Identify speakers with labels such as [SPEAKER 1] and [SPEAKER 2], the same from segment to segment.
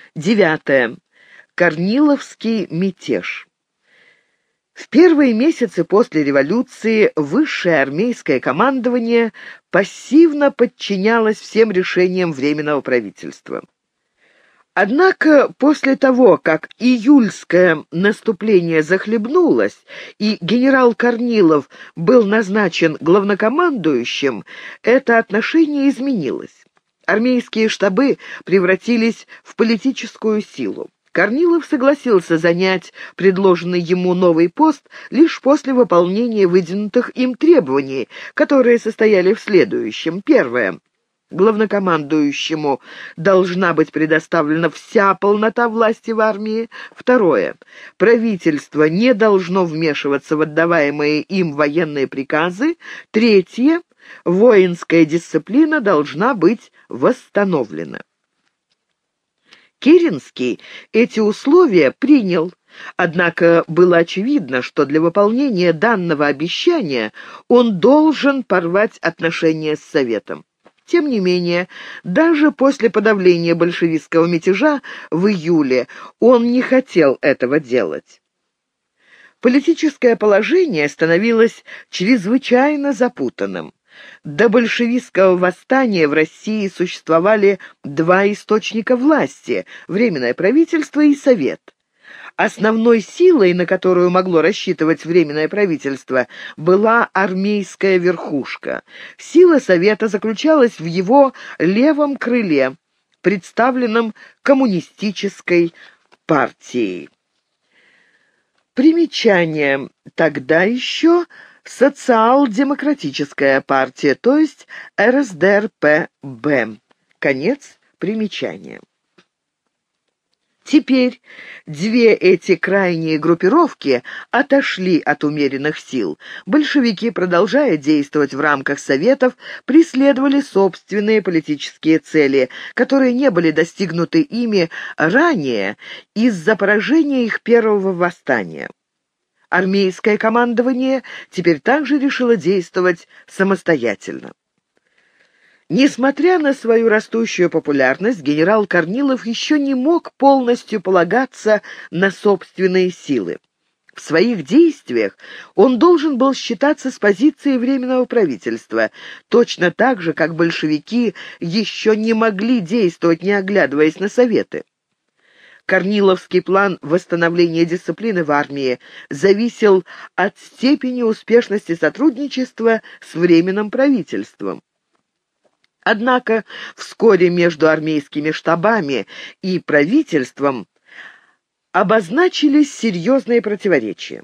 [SPEAKER 1] Девятое. Корниловский мятеж. В первые месяцы после революции высшее армейское командование пассивно подчинялось всем решениям Временного правительства. Однако после того, как июльское наступление захлебнулось и генерал Корнилов был назначен главнокомандующим, это отношение изменилось. Армейские штабы превратились в политическую силу. Корнилов согласился занять предложенный ему новый пост лишь после выполнения выдвинутых им требований, которые состояли в следующем. Первое. Главнокомандующему должна быть предоставлена вся полнота власти в армии. Второе. Правительство не должно вмешиваться в отдаваемые им военные приказы. Третье. Воинская дисциплина должна быть восстановлена. Керенский эти условия принял, однако было очевидно, что для выполнения данного обещания он должен порвать отношения с Советом. Тем не менее, даже после подавления большевистского мятежа в июле он не хотел этого делать. Политическое положение становилось чрезвычайно запутанным. До большевистского восстания в России существовали два источника власти – Временное правительство и Совет. Основной силой, на которую могло рассчитывать Временное правительство, была армейская верхушка. Сила Совета заключалась в его левом крыле, представленном коммунистической партией. Примечание. Тогда еще социал-демократическая партия, то есть РСДРП-Б. Конец примечания. Теперь две эти крайние группировки отошли от умеренных сил. Большевики, продолжая действовать в рамках Советов, преследовали собственные политические цели, которые не были достигнуты ими ранее из-за поражения их первого восстания. Армейское командование теперь также решило действовать самостоятельно. Несмотря на свою растущую популярность, генерал Корнилов еще не мог полностью полагаться на собственные силы. В своих действиях он должен был считаться с позицией Временного правительства, точно так же, как большевики еще не могли действовать, не оглядываясь на Советы. Корниловский план восстановления дисциплины в армии зависел от степени успешности сотрудничества с Временным правительством. Однако вскоре между армейскими штабами и правительством обозначились серьезные противоречия.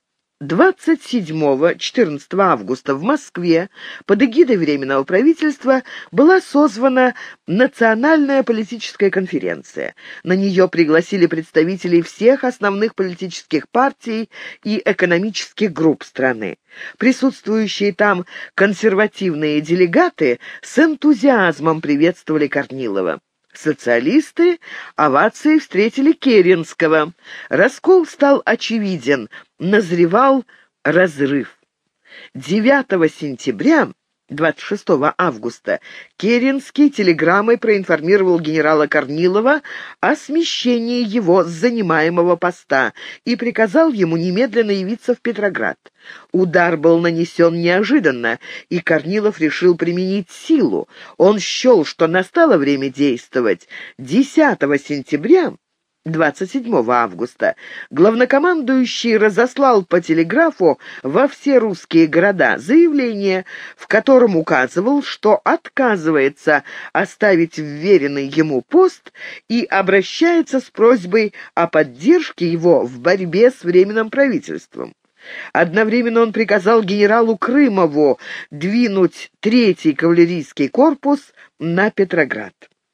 [SPEAKER 1] 27-14 августа в Москве под эгидой Временного правительства была созвана Национальная политическая конференция. На нее пригласили представителей всех основных политических партий и экономических групп страны. Присутствующие там консервативные делегаты с энтузиазмом приветствовали Корнилова. Социалисты овацией встретили Керенского. Раскол стал очевиден, назревал разрыв. 9 сентября, 26 августа, Керенский телеграммой проинформировал генерала Корнилова о смещении его с занимаемого поста и приказал ему немедленно явиться в Петроград. Удар был нанесен неожиданно, и Корнилов решил применить силу. Он счел, что настало время действовать. 10 сентября 27 августа главнокомандующий разослал по телеграфу во все русские города заявление, в котором указывал, что отказывается оставить вверенный ему пост и обращается с просьбой о поддержке его в борьбе с Временным правительством. Одновременно он приказал генералу Крымову двинуть 3-й кавалерийский корпус на Петроград.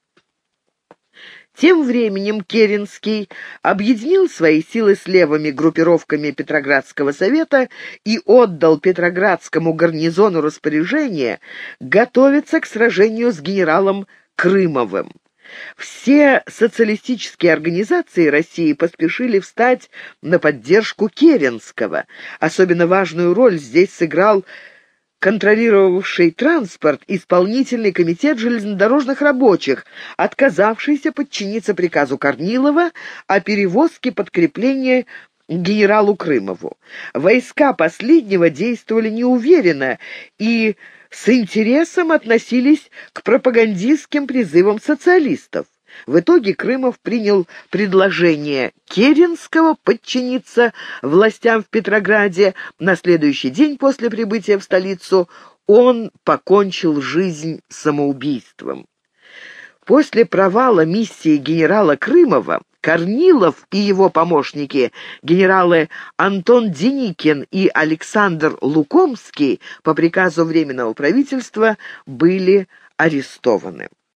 [SPEAKER 1] Тем временем Керенский объединил свои силы с левыми группировками Петроградского совета и отдал Петроградскому гарнизону распоряжение готовиться к сражению с генералом Крымовым. Все социалистические организации России поспешили встать на поддержку Керенского. Особенно важную роль здесь сыграл контролировавший транспорт исполнительный комитет железнодорожных рабочих, отказавшийся подчиниться приказу Корнилова о перевозке подкрепления генералу Крымову. Войска последнего действовали неуверенно и с интересом относились к пропагандистским призывам социалистов. В итоге Крымов принял предложение Керенского подчиниться властям в Петрограде. На следующий день после прибытия в столицу он покончил жизнь самоубийством. После провала миссии генерала Крымова Корнилов и его помощники, генералы Антон Деникин и Александр Лукомский, по приказу Временного правительства были арестованы.